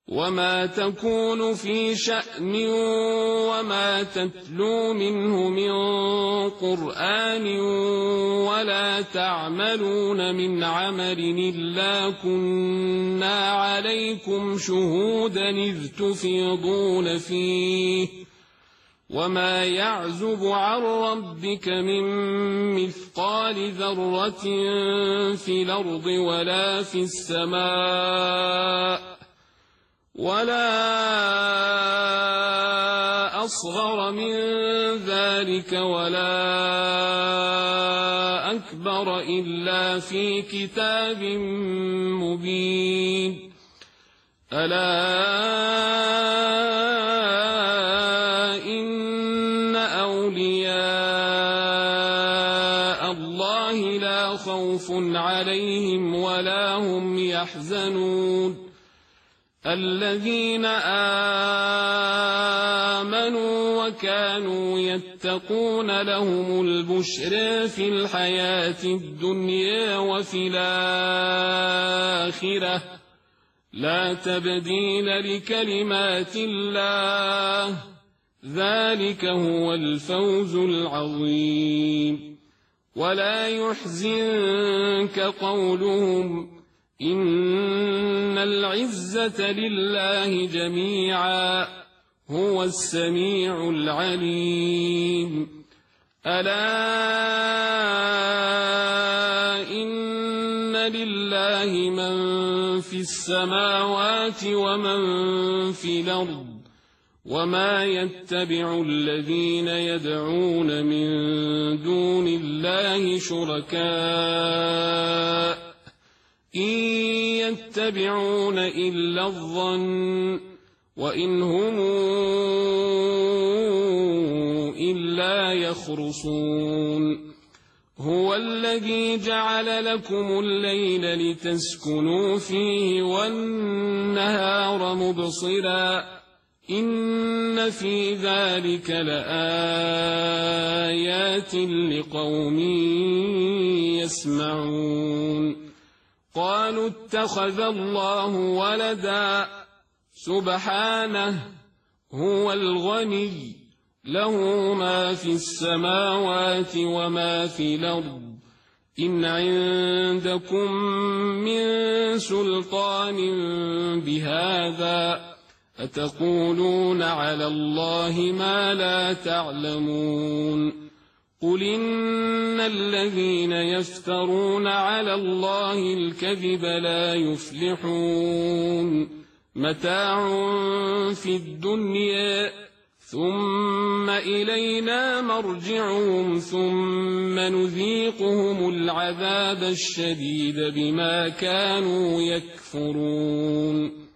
وما تكون في شأن وما تتلو منه من قرآن ولا تعملون من عمل إلا كنا عليكم شهودا إذ تفيضون فيه وما يعزب عن ربك من مثقال ذرة في الأرض ولا في السماء ولا أصغر من ذلك ولا أكبر إلا في كتاب مبين ألا إن أولياء الله لا خوف عليهم ولا هم يحزنون الذين آمنوا وكانوا يتقون لهم البشرى في الحياة الدنيا وفي الآخرة لا تبديل لكلمات الله ذلك هو الفوز العظيم ولا يحزنك قولهم إن العزة لله جميعا هو السميع العليم ألا إن لله من في السماوات ومن في الأرض وما يتبع الذين يدعون من دون الله شركاء إن يتبعون إلا الظن وإن هم إلا يخرصون هو الذي جعل لكم الليل لتسكنوا فيه والنهار مبصرا إن في ذلك لآيات لقوم يسمعون قالوا اتخذ الله ولدا سبحانه هو الغني له ما في السماوات وما في الأرض إن عندكم من سلطان بهذا أتقولون على الله ما لا تعلمون قل إن الذين يفترون على الله الكذب لا يفلحون متاع في الدنيا ثم إلينا مرجعهم ثم نذيقهم العذاب الشديد بما كانوا يكفرون